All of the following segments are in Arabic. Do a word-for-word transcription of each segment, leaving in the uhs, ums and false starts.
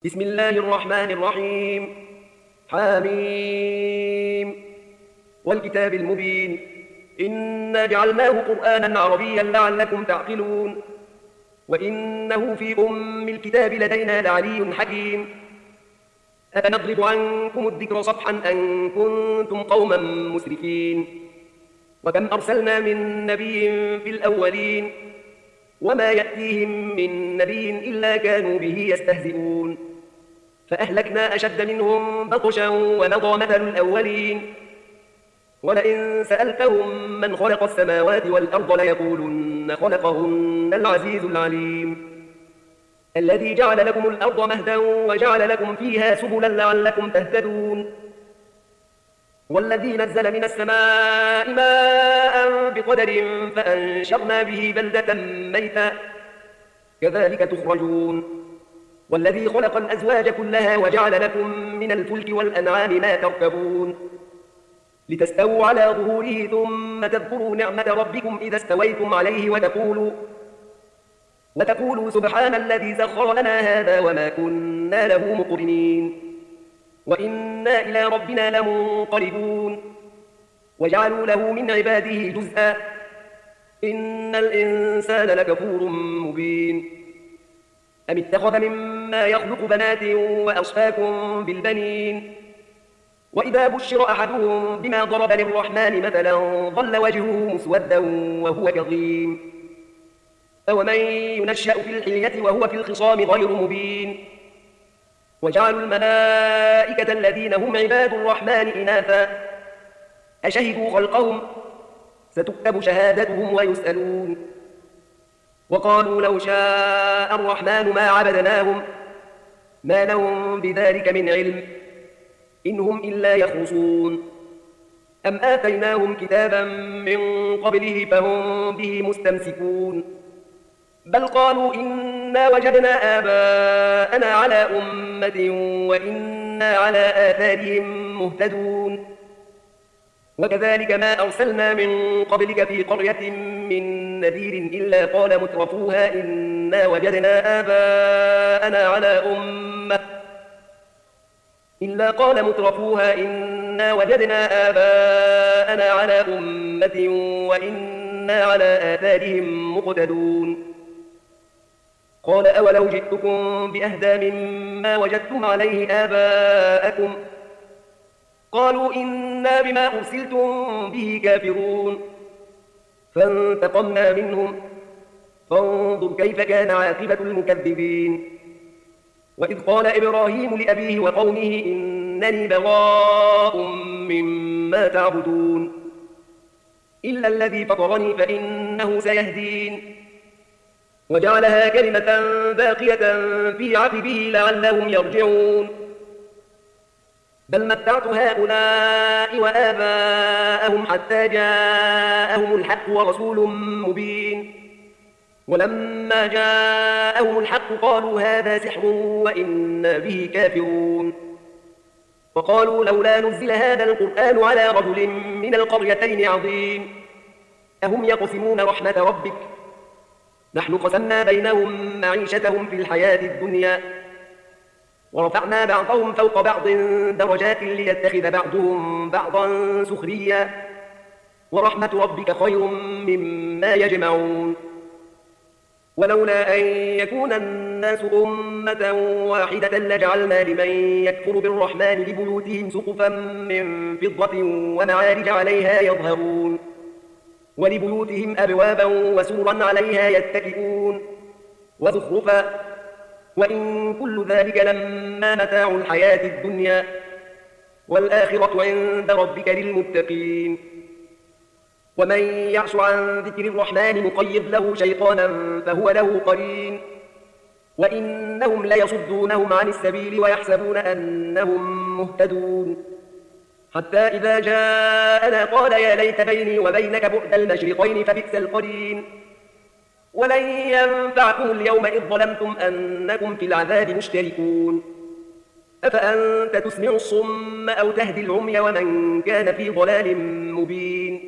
بسم الله الرحمن الرحيم. حاميم والكتاب المبين. إنا جعلناه قرآنا عربيا لعلكم تعقلون. وإنه في أم الكتاب لدينا لعلي حكيم. أفنضرب عنكم الذكر صفحا أن كنتم قوما مسرفين. وكم أرسلنا من نبي في الأولين وما يأتيهم من نبي إلا كانوا به يستهزئون. فأهلكنا أشد منهم بطشا ومضى مثل الأولين. ولئن سألتهم من خلق السماوات والأرض ليقولن خلقهن العزيز العليم. الذي جعل لكم الأرض مهدا وجعل لكم فيها سبلا لعلكم تهتدون. والذي نزل من السماء ماء بقدر فأنشرنا به بلدة ميتا كذلك تخرجون. والذي خلق الأزواج كلها وجعل لكم من الفلك والأنعام ما تركبون لتستووا على ظهوره ثم تذكروا نعمة ربكم إذا استويتم عليه وتقولوا وتقولوا سبحان الذي سخر لنا هذا وما كنا له مقرنين وإنا إلى ربنا لمنقلبون. وجعلوا له من عباده جزءا إن الإنسان لكفور مبين. أم اتخذ مما يخلق بنات وأصفاكم بالبنين. وإذا بشر أحدهم بما ضرب للرحمن مثلا ظل وجهه مسودا وهو كظيم. أومن ينشأ في الحلية وهو في الخصام غير مبين. وجعلوا الملائكة الذين هم عباد الرحمن إناثا أشهدوا خلقهم ستكتب شهادتهم ويسألون. وقالوا لو شاء الرحمن ما عبدناهم ما لهم بذلك من علم إن هم إلا يخرصون. أم آتيناهم كتابا من قبله فهم به مستمسكون. بل قالوا إنا وجدنا آباءنا على أمة وإنا على آثارهم مهتدون. وكذلك ما أرسلنا من قبلك في قرية من نذير إلا قال مترفوها إنا وجدنا آباءنا على أمة إلا قال مترفوها إنا وجدنا آباءنا على أمة وإنا على آثارهم مقتدون. قال أولو جئتكم بأهدى مما وجدتم عليه آباءكم قالوا إنا بما أرسلتم به كافرون. فانتقمنا منهم فانظر كيف كان عاقبة المكذبين. وإذ قال إبراهيم لأبيه وقومه إنني براء مما تعبدون إلا الذي فطرني فإنه سيهدين. وجعلها كلمة باقية في عقبه لعلهم يرجعون. بل متعت هؤلاء وآباءهم حتى جاءهم الحق ورسول مبين. ولما جاءهم الحق قالوا هذا سحر وإنا به كافرون. وقالوا لولا نزل هذا القرآن على رجل من القريتين عظيم. أهم يقسمون رحمة ربك نحن قسمنا بينهم معيشتهم في الحياة الدنيا ورفعنا بعضهم فوق بعض درجات ليتخذ بعضهم بعضا سخريا ورحمة ربك خير مما يجمعون. ولولا أن يكون الناس أمة واحدة لجعلنا لمن يكفر بالرحمن لبيوتهم سقفا من فضة ومعارج عليها يظهرون ولبيوتهم أبوابا وسورا عليها يتكئون وزخرفا وإن كل ذلك لما متاع الحياة الدنيا والآخرة عند ربك للمتقين. ومن يعش عن ذكر الرحمن نقيض له شيطانا فهو له قرين وإنهم ليصدونهم عن السبيل ويحسبون أنهم مهتدون. حتى إذا جاءنا قال يا ليت بيني وبينك بعد المشرقين فبئس القرين. ولن ينفعكم اليوم إذ ظلمتم أنكم في العذاب مشتركون. أفأنت تسمع الصم أو تهدي العمي ومن كان في ضلال مبين.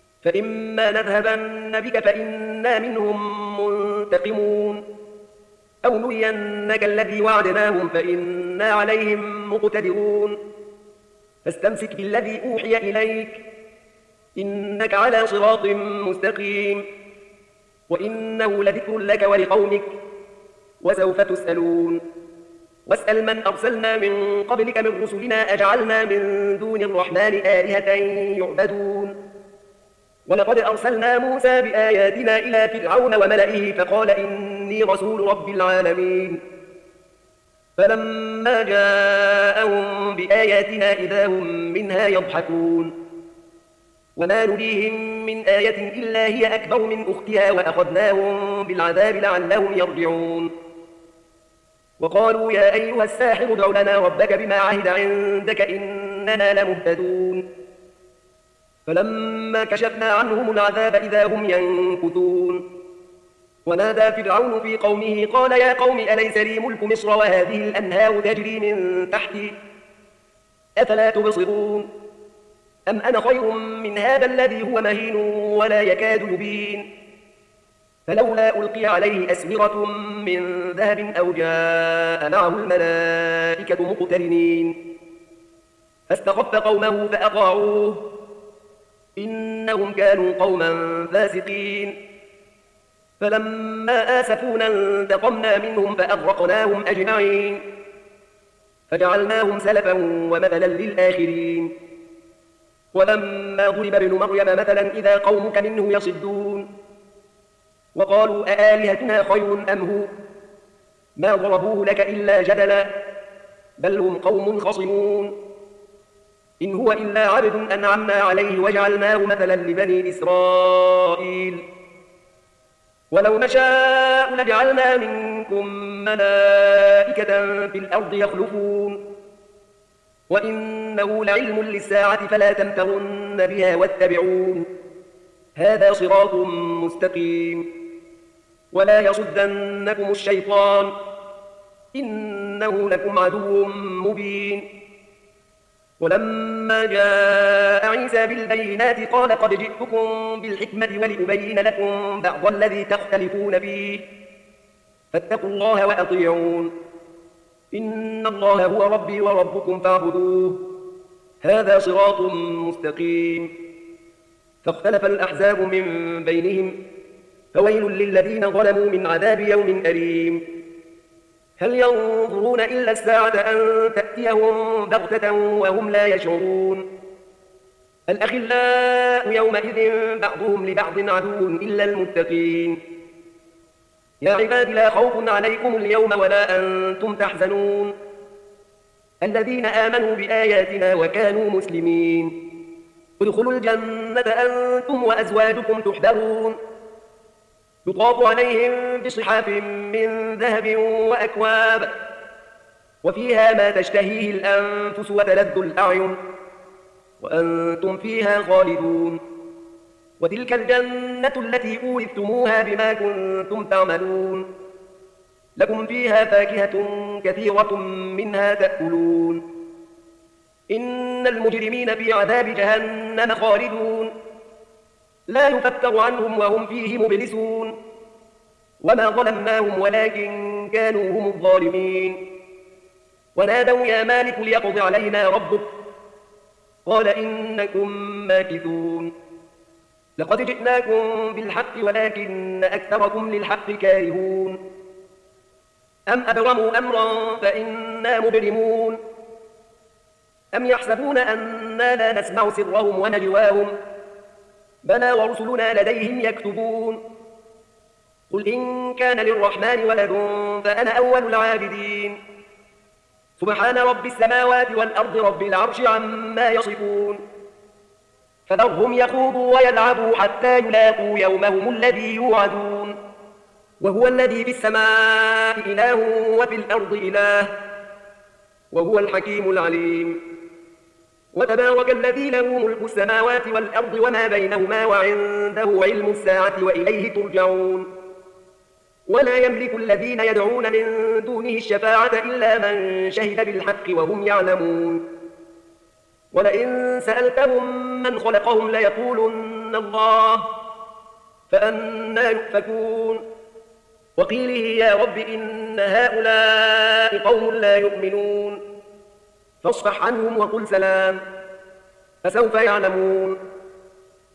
فإما نذهبن بك فإنا منهم منتقمون أو نرينك الذي وعدناهم فإنا عليهم مقتدرون فاستمسك بالذي أوحي إليك إنك على صراط مستقيم وإنه لذكر لك ولقومك وسوف تسألون واسأل من أرسلنا من قبلك من رسلنا أجعلنا من دون الرحمن آلهة يعبدون ولقد أرسلنا موسى بآياتنا إلى فرعون وملئه فقال إني رسول رب العالمين فلما جاءهم بآياتنا إذا هم منها يضحكون وما نريهم من آية إلا هي أكبر من أختها وأخذناهم بالعذاب لعلهم يرجعون وقالوا يا أيها الساحر ادع لنا ربك بما عهد عندك إننا لمهتدون فلما كشفنا عنهم العذاب إذا هم ينكثون ونادى فرعون في قومه قال يا قوم أليس لي ملك مصر وهذه الأنهار تجري من تحتي أفلا تبصرون أم أنا خير من هذا الذي هو مهين ولا يكاد يبين فلولا ألقي عليه أسورة من ذهب أو جاء معه الملائكة مقترنين فاستخف قومه فأطاعوه إنهم كانوا قوما فاسقين فلما آسفونا انتقمنا منهم فأغرقناهم أجمعين فجعلناهم سلفا ومثلا للآخرين ولما ضرب ابن مريم مثلا إذا قومك منه يصدون وقالوا أآلهتنا خير أم هو ما ضربوه لك إلا جدلا بل هم قوم خصمون إن هو إلا عبد أنعمنا عليه وجعلناه مثلا لبني إسرائيل ولو نشاء لجعلنا منكم ملائكة في الأرض يخلفون وإنه لعلم للساعة فلا تمترن بها واتبعون هذا صراط مستقيم ولا يصدنكم الشيطان إنه لكم عدو مبين ولما جاء عيسى بالبينات قال قد جئتكم بالحكمة ولأبين لكم بعض الذي تختلفون فيه فاتقوا الله وأطيعون إن الله هو ربي وربكم فاعبدوه هذا صراط مستقيم فاختلف الأحزاب من بينهم فويل للذين ظلموا من عذاب يوم أليم هل ينظرون إلا الساعة أن تأتيهم بغتة وهم لا يشعرون الأخلاء يومئذ بعضهم لبعض عدو إلا المتقين يا عباد لا خوف عليكم اليوم ولا أنتم تحزنون الذين آمنوا بآياتنا وكانوا مسلمين ادخلوا الجنة أنتم وأزواجكم تحبرون يطاف عليهم بصحاف من ذهب وأكواب وفيها ما تشتهيه الأنفس وتلذ الأعين وأنتم فيها خالدون وتلك الجنة التي أورثتموها بما كنتم تعملون لكم فيها فاكهة كثيرة منها تأكلون إن المجرمين في عذاب جهنم خالدون لا يفتر عنهم وهم فيه مبلسون وما ظلمناهم ولكن كانوا هم الظالمين ونادوا يا مالك ليقض علينا ربك قال إنكم ماكثون لقد جئناكم بالحق ولكن أكثركم للحق كارهون أم أبرموا أمرا فإنا مبرمون أم يحسبون أنا لا نسمع سرهم ونجواهم بلى ورسلنا لديهم يكتبون قل إن كان للرحمن ولد فأنا أول العابدين سبحان رب السماوات والأرض رب العرش عما يصفون فذرهم يخوضوا ويلعبوا حتى يلاقوا يومهم الذي يوعدون وهو الذي في السماء إله وفي الأرض إله وهو الحكيم العليم وتبارك الذي له ملك السماوات والأرض وما بينهما وعنده علم الساعة وإليه ترجعون ولا يملك الذين يدعون من دونه الشفاعة إلا من شهد بالحق وهم يعلمون ولئن سألتهم من خلقهم ليقولن الله فأنى يؤفكون وقيله يا رب إن هؤلاء قوم لا يؤمنون فاصفح عنهم وقل سلام فسوف يعلمون